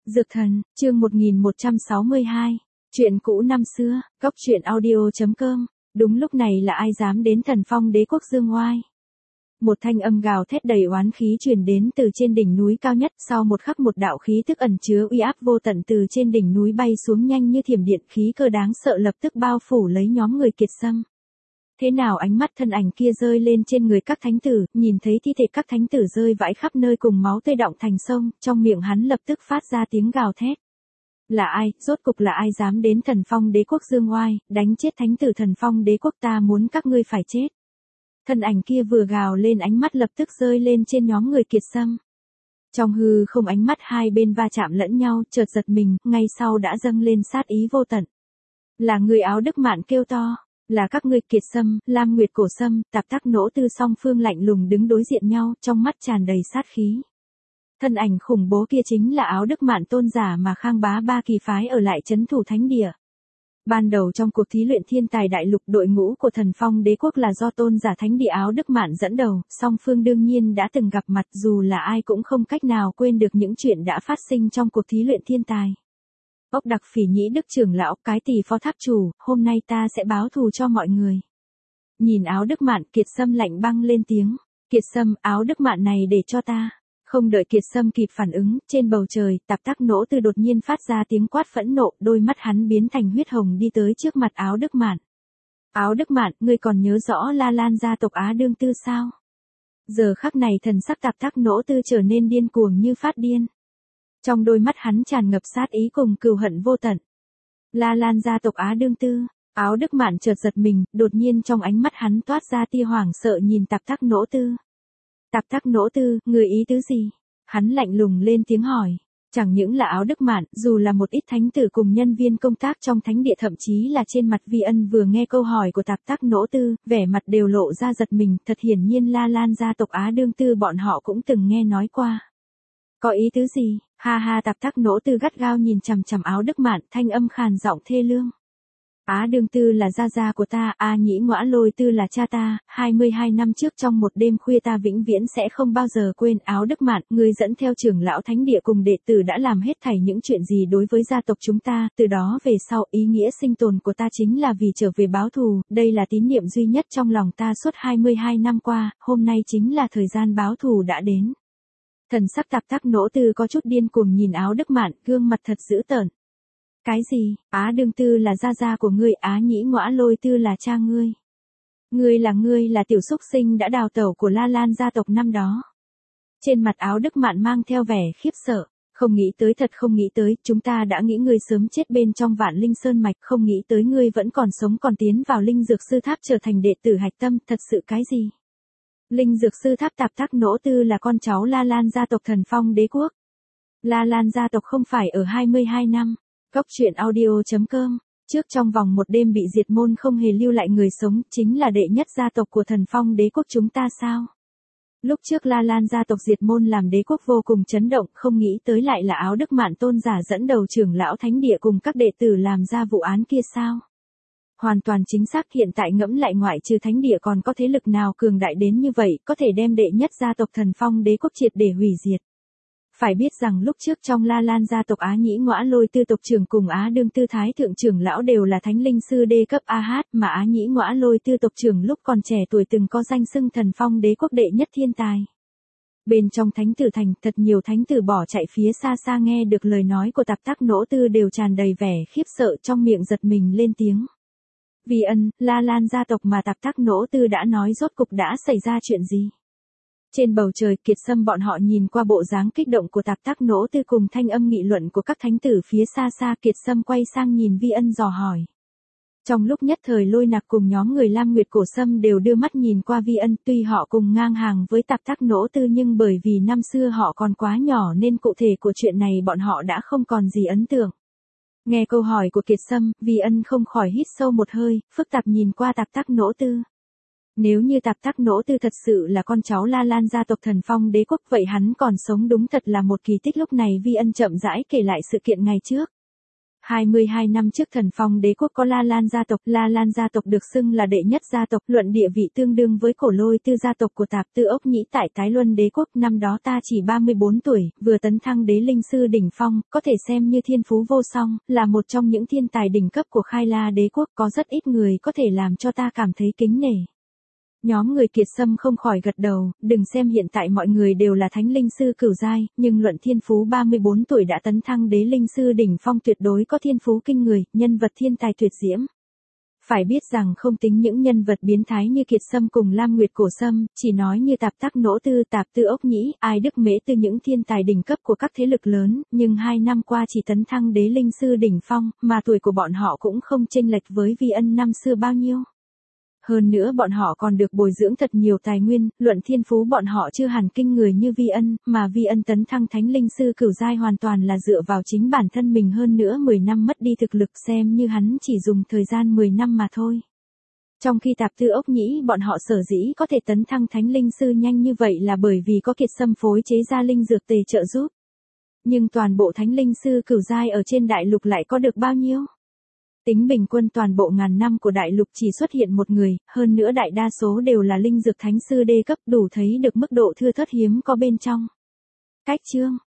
Dược thần, chương 1162. Chuyện cũ năm xưa, góc truyện audio.com. Đúng lúc này là ai dám đến Thần Phong Đế quốc dương oai. Một thanh âm gào thét đầy oán khí truyền đến từ trên đỉnh núi cao nhất, sau một khắc một đạo khí tức ẩn chứa uy áp vô tận từ trên đỉnh núi bay xuống nhanh như thiểm điện, khí cơ đáng sợ lập tức bao phủ lấy nhóm người Kiệt Sâm. Thế nào ánh mắt thân ảnh kia rơi lên trên người các thánh tử, nhìn thấy thi thể các thánh tử rơi vãi khắp nơi cùng máu tươi đọng thành sông, trong miệng hắn lập tức phát ra tiếng gào thét. Là ai, rốt cục là ai dám đến Thần Phong Đế quốc dương oai, đánh chết thánh tử Thần Phong Đế quốc, ta muốn các ngươi phải chết. Thân ảnh kia vừa gào lên, ánh mắt lập tức rơi lên trên nhóm người Kiệt Sâm. Trong hư không ánh mắt hai bên va chạm lẫn nhau, chợt giật mình, ngay sau đã dâng lên sát ý vô tận. Là người áo Đức Mạn kêu to. Là các ngươi Kiệt Sâm, Lam Nguyệt Cổ Sâm, Tạp Tác Nỗ Tư song phương lạnh lùng đứng đối diện nhau, trong mắt tràn đầy sát khí. Thân ảnh khủng bố kia chính là áo Đức Mạn tôn giả mà Khang Bá Ba kỳ phái ở lại trấn thủ thánh địa. Ban đầu trong cuộc thí luyện thiên tài đại lục, đội ngũ của Thần Phong Đế quốc là do tôn giả thánh địa áo Đức Mạn dẫn đầu, song phương đương nhiên đã từng gặp mặt, dù là ai cũng không cách nào quên được những chuyện đã phát sinh trong cuộc thí luyện thiên tài. Ốc Đặc Phỉ Nhĩ Đức trưởng lão, cái Tỳ Phó Tháp chủ, hôm nay ta sẽ báo thù cho mọi người. Nhìn áo Đức Mạn, Kiệt Sâm lạnh băng lên tiếng. Kiệt Sâm, áo Đức Mạn này để cho ta. Không đợi Kiệt Sâm kịp phản ứng, trên bầu trời, Tạp Tác Nỗ Tư đột nhiên phát ra tiếng quát phẫn nộ, đôi mắt hắn biến thành huyết hồng đi tới trước mặt áo Đức Mạn. Áo Đức Mạn, ngươi còn nhớ rõ La Lan gia tộc Á Đương Tư sao? Giờ khắc này thần sắc Tạp Tác Nỗ Tư trở nên điên cuồng như phát điên. Trong đôi mắt hắn tràn ngập sát ý cùng cừu hận vô tận. La Lan gia tộc Á Đương Tư, áo Đức Mạn chợt giật mình, đột nhiên trong ánh mắt hắn toát ra tia hoảng sợ nhìn Tạp Tác Nỗ Tư. Tạp Tác Nỗ Tư, người ý tứ gì? Hắn lạnh lùng lên tiếng hỏi. Chẳng những là áo Đức Mạn, dù là một ít thánh tử cùng nhân viên công tác trong thánh địa, thậm chí là trên mặt Vi Ân vừa nghe câu hỏi của Tạp Tác Nỗ Tư, vẻ mặt đều lộ ra giật mình, thật hiển nhiên La Lan gia tộc Á Đương Tư bọn họ cũng từng nghe nói qua. Có ý tứ gì? Ha ha, Tạp Tác Nỗ Tư gắt gao nhìn chằm chằm áo Đức Mạn, thanh âm khàn giọng thê lương. Á Đương Tư là gia gia của ta, A Nhĩ Ngõa Lôi Tư là cha ta, 22 năm trước trong một đêm khuya ta vĩnh viễn sẽ không bao giờ quên. Áo Đức Mạn, ngươi dẫn theo trưởng lão thánh địa cùng đệ tử đã làm hết thảy những chuyện gì đối với gia tộc chúng ta, từ đó về sau ý nghĩa sinh tồn của ta chính là vì trở về báo thù, đây là tín niệm duy nhất trong lòng ta suốt 22 năm qua, hôm nay chính là thời gian báo thù đã đến. Thần sắc Tạp Tác Nỗ Tư có chút điên cuồng nhìn áo Đức Mạn, gương mặt thật dữ tợn. Cái gì? Á Đương Tư là gia gia của ngươi, Á Nhĩ Ngõa Lôi Tư là cha ngươi. Ngươi là tiểu xúc sinh đã đào tẩu của La Lan gia tộc năm đó. Trên mặt áo Đức Mạn mang theo vẻ khiếp sợ. Không nghĩ tới, thật không nghĩ tới, chúng ta đã nghĩ ngươi sớm chết bên trong Vạn Linh Sơn mạch, không nghĩ tới ngươi vẫn còn sống, còn tiến vào Linh Dược Sư Tháp trở thành đệ tử hạch tâm, thật sự cái gì? Linh Dược Sư Tháp. Tạp Tác Nỗ Tư là con cháu La Lan gia tộc Thần Phong Đế quốc. La Lan gia tộc không phải ở 22 năm. Góc truyện audio.com. Trước trong vòng một đêm bị diệt môn không hề lưu lại người sống, chính là đệ nhất gia tộc của Thần Phong Đế quốc chúng ta sao? Lúc trước La Lan gia tộc diệt môn làm đế quốc vô cùng chấn động, không nghĩ tới lại là áo Đức Mạn tôn giả dẫn đầu trưởng lão thánh địa cùng các đệ tử làm ra vụ án kia sao? Hoàn toàn chính xác, hiện tại ngẫm lại ngoại trừ thánh địa còn có thế lực nào cường đại đến như vậy, có thể đem đệ nhất gia tộc Thần Phong Đế quốc triệt để hủy diệt. Phải biết rằng lúc trước trong La Lan gia tộc Á Nhĩ Ngõa Lôi Tư tộc trưởng cùng Á Đương Tư Thái thượng trưởng lão đều là thánh linh sư đê cấp AH, mà Á Nhĩ Ngõa Lôi Tư tộc trưởng lúc còn trẻ tuổi từng có danh xưng Thần Phong Đế quốc đệ nhất thiên tài. Bên trong thánh tử thành, thật nhiều thánh tử bỏ chạy phía xa xa nghe được lời nói của Tạp Tác Nỗ Tư đều tràn đầy vẻ khiếp sợ, trong miệng giật mình lên tiếng. Vi Ân, La Lan gia tộc mà Tạp Tác Nỗ Tư đã nói rốt cục đã xảy ra chuyện gì? Trên bầu trời, Kiệt Sâm bọn họ nhìn qua bộ dáng kích động của Tạp Tác Nỗ Tư cùng thanh âm nghị luận của các thánh tử phía xa xa, Kiệt Sâm quay sang nhìn Vi Ân dò hỏi. Trong lúc nhất thời Lôi Nặc cùng nhóm người Lam Nguyệt Cổ Sâm đều đưa mắt nhìn qua Vi Ân, tuy họ cùng ngang hàng với Tạp Tác Nỗ Tư nhưng bởi vì năm xưa họ còn quá nhỏ nên cụ thể của chuyện này bọn họ đã không còn gì ấn tượng. Nghe câu hỏi của Kiệt Sâm, Vi Ân không khỏi hít sâu một hơi, phức tạp nhìn qua Tạp Tác Nỗ Tư. Nếu như Tạp Tác Nỗ Tư thật sự là con cháu La Lan gia tộc Thần Phong Đế quốc, vậy hắn còn sống đúng thật là một kỳ tích. Lúc này Vi Ân chậm rãi kể lại sự kiện ngày trước. 22 năm trước Thần Phong Đế quốc có La Lan gia tộc được xưng là đệ nhất gia tộc, luận địa vị tương đương với Cổ Lôi Tư gia tộc của Tạp Tư Ốc Nhĩ tại Tái Luân Đế quốc. Năm đó ta chỉ 34 tuổi, vừa tấn thăng đế linh sư đỉnh phong, có thể xem như thiên phú vô song, là một trong những thiên tài đỉnh cấp của Khai La Đế quốc, có rất ít người có thể làm cho ta cảm thấy kính nể. Nhóm người Kiệt Sâm không khỏi gật đầu, đừng xem hiện tại mọi người đều là thánh linh sư cửu giai, nhưng luận thiên phú 34 tuổi đã tấn thăng đế linh sư đỉnh phong tuyệt đối có thiên phú kinh người, nhân vật thiên tài tuyệt diễm. Phải biết rằng không tính những nhân vật biến thái như Kiệt Sâm cùng Lam Nguyệt Cổ Sâm, chỉ nói như Tạp Tắc Nỗ Tư, Tạp Tư Ốc Nhĩ, Ai Đức Mễ Tư những thiên tài đỉnh cấp của các thế lực lớn, nhưng 2 năm qua chỉ tấn thăng đế linh sư đỉnh phong, mà tuổi của bọn họ cũng không chênh lệch với Vi Ân năm xưa bao nhiêu. Hơn nữa bọn họ còn được bồi dưỡng thật nhiều tài nguyên, luận thiên phú bọn họ chưa hẳn kinh người như Vi Ân, mà Vi Ân tấn thăng thánh linh sư cửu giai hoàn toàn là dựa vào chính bản thân mình, hơn nữa 10 năm mất đi thực lực, xem như hắn chỉ dùng thời gian 10 năm mà thôi. Trong khi Tạp Tư Ốc Nhĩ bọn họ sở dĩ có thể tấn thăng thánh linh sư nhanh như vậy là bởi vì có Kiệt Sâm phối chế ra linh dược tề trợ giúp. Nhưng toàn bộ thánh linh sư cửu giai ở trên đại lục lại có được bao nhiêu? Tính bình quân toàn bộ ngàn năm của đại lục chỉ xuất hiện một người, hơn nữa đại đa số đều là linh dược thánh sư đê cấp, đủ thấy được mức độ thưa thớt hiếm có bên trong. Cách chương